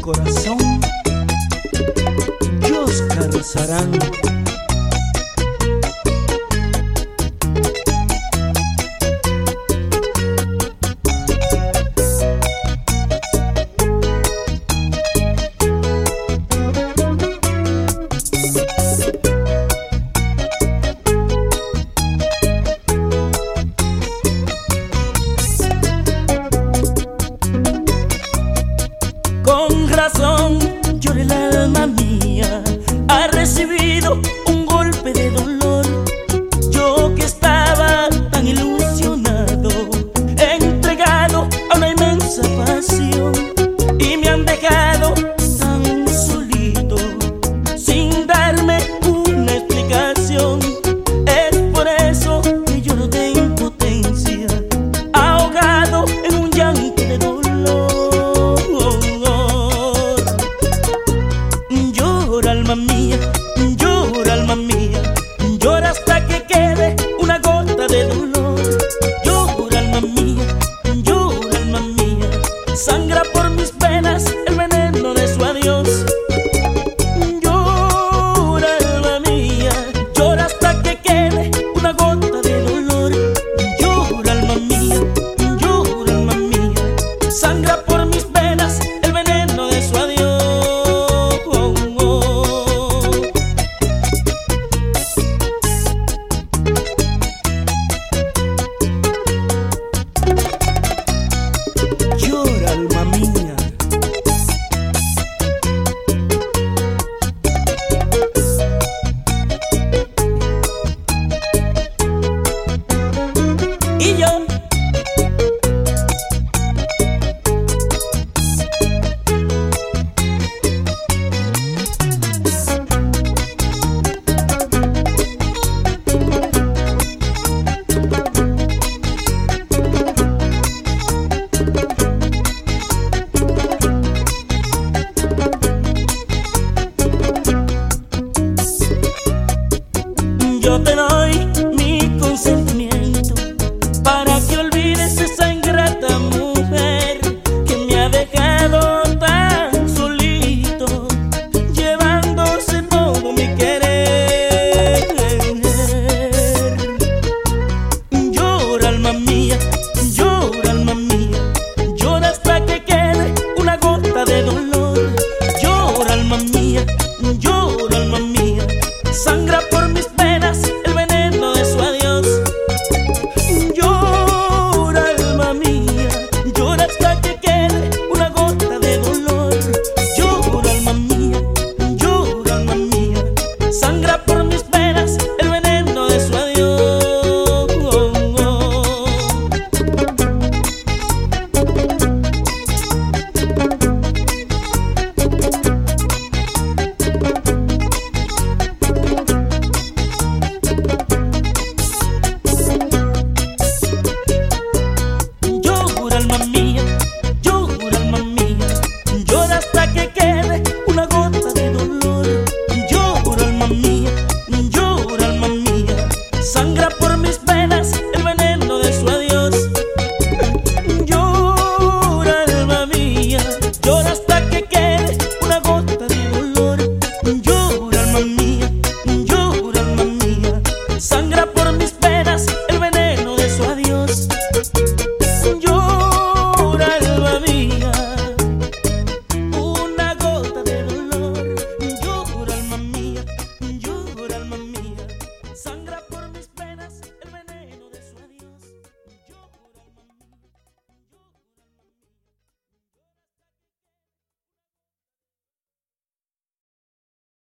corazón, Yoscar Sarán. Con razón llora el alma mía, ha recibido un golpe de dolor. Yo que estaba tan ilusionado, entregado a una inmensa pasión, y me han dejado tan solito, sin darme una explicación. Es por eso que lloro de impotencia, ahogado en un llanto de dolor. Alma mía, llora hasta que quede una gota de dolor. Llora alma mía, sangra por mis penas el veneno de su adiós. Llora alma mía, llora hasta que quede una gota de dolor. Llora alma mía, sangra por